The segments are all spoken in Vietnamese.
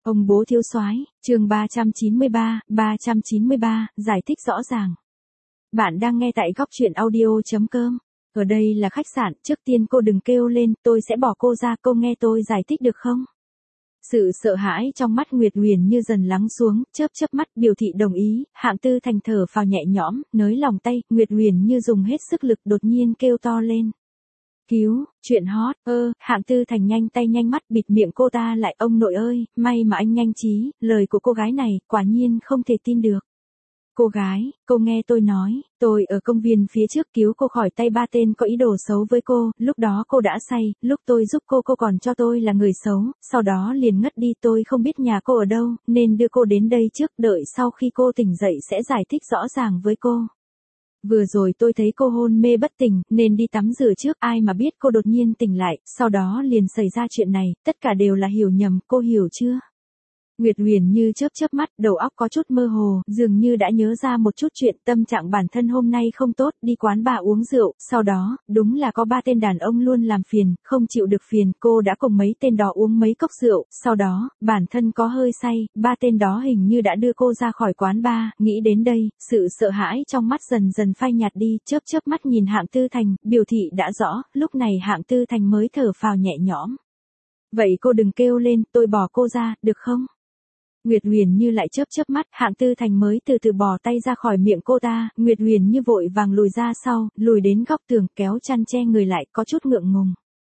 Ông bố thiếu soái, chương 393, giải thích rõ ràng. Bạn đang nghe tại góc truyện audio.com. Ở đây là khách sạn, trước tiên cô đừng kêu lên, tôi sẽ bỏ cô ra, cô nghe tôi giải thích được không? Sự sợ hãi trong mắt Nguyệt Huyền như dần lắng xuống, chớp mắt biểu thị đồng ý, Hạng Tư Thành thở phào nhẹ nhõm, nới lòng tay, Nguyệt Huyền như dùng hết sức lực đột nhiên kêu to lên. Cứu, chuyện hot, Hạng Tư Thành nhanh tay nhanh mắt bịt miệng cô ta lại, ông nội ơi, may mà anh nhanh trí, lời của cô gái này, quả nhiên không thể tin được. Cô gái, cô nghe tôi nói, tôi ở công viên phía trước cứu cô khỏi tay ba tên có ý đồ xấu với cô, lúc đó cô đã say, lúc tôi giúp cô còn cho tôi là người xấu, sau đó liền ngất đi, tôi không biết nhà cô ở đâu, nên đưa cô đến đây trước, đợi sau khi cô tỉnh dậy sẽ giải thích rõ ràng với cô. Vừa rồi tôi thấy cô hôn mê bất tỉnh, nên đi tắm rửa trước, ai mà biết cô đột nhiên tỉnh lại, sau đó liền xảy ra chuyện này, tất cả đều là hiểu nhầm, cô hiểu chưa? Nguyệt Huyền như chớp mắt, đầu óc có chút mơ hồ, dường như đã nhớ ra một chút chuyện, tâm trạng bản thân hôm nay không tốt, đi quán bar uống rượu, sau đó, đúng là có ba tên đàn ông luôn làm phiền, không chịu được phiền, cô đã cùng mấy tên đó uống mấy cốc rượu, sau đó, bản thân có hơi say, ba tên đó hình như đã đưa cô ra khỏi quán bar, nghĩ đến đây, sự sợ hãi trong mắt dần phai nhạt đi, chớp mắt nhìn Hạng Tư Thành, biểu thị đã rõ, lúc này Hạng Tư Thành mới thở phào nhẹ nhõm. Vậy cô đừng kêu lên, tôi bỏ cô ra, được không? Nguyệt Huyền như lại chớp mắt, Hạng Tư Thành mới từ từ bỏ tay ra khỏi miệng cô ta, Nguyệt Huyền như vội vàng lùi ra sau, lùi đến góc tường, kéo chăn che người lại, có chút ngượng ngùng.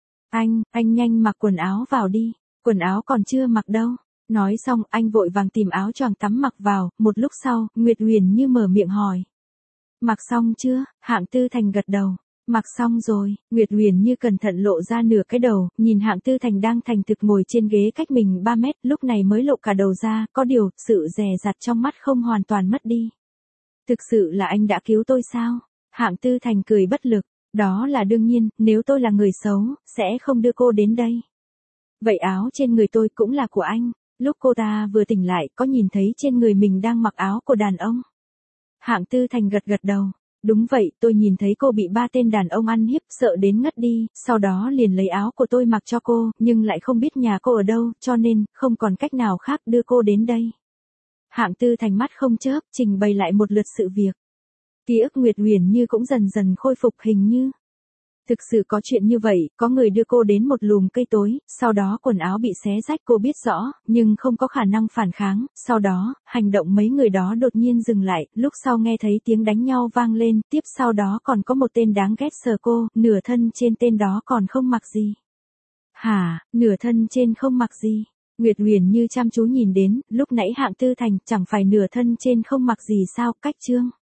Anh nhanh mặc quần áo vào đi, quần áo còn chưa mặc đâu. Nói xong, anh vội vàng tìm áo choàng tắm mặc vào, một lúc sau, Nguyệt Huyền như mở miệng hỏi. Mặc xong chưa? Hạng Tư Thành gật đầu. Mặc xong rồi, Nguyệt Huyền như cẩn thận lộ ra nửa cái đầu, nhìn Hạng Tư Thành đang thành thực ngồi trên ghế cách mình 3 mét, lúc này mới lộ cả đầu ra, có điều, sự dè dặt trong mắt không hoàn toàn mất đi. Thực sự là anh đã cứu tôi sao? Hạng Tư Thành cười bất lực, đó là đương nhiên, nếu tôi là người xấu, sẽ không đưa cô đến đây. Vậy áo trên người tôi cũng là của anh, lúc cô ta vừa tỉnh lại, có nhìn thấy trên người mình đang mặc áo của đàn ông? Hạng Tư Thành gật đầu. Đúng vậy, tôi nhìn thấy cô bị ba tên đàn ông ăn hiếp, sợ đến ngất đi, sau đó liền lấy áo của tôi mặc cho cô, nhưng lại không biết nhà cô ở đâu, cho nên, không còn cách nào khác đưa cô đến đây. Hạng Tư Thành mắt không chớp, trình bày lại một lượt sự việc. Ký ức Nguyệt Huyền như cũng dần khôi phục, hình như. Thực sự có chuyện như vậy, có người đưa cô đến một lùm cây tối, sau đó quần áo bị xé rách, cô biết rõ, nhưng không có khả năng phản kháng, sau đó, hành động mấy người đó đột nhiên dừng lại, lúc sau nghe thấy tiếng đánh nhau vang lên, tiếp sau đó còn có một tên đáng ghét sờ cô, nửa thân trên tên đó còn không mặc gì. Hả, nửa thân trên không mặc gì? Nguyệt Huyền như chăm chú nhìn đến, lúc nãy Hạng Tư Thành chẳng phải nửa thân trên không mặc gì sao, cách chương.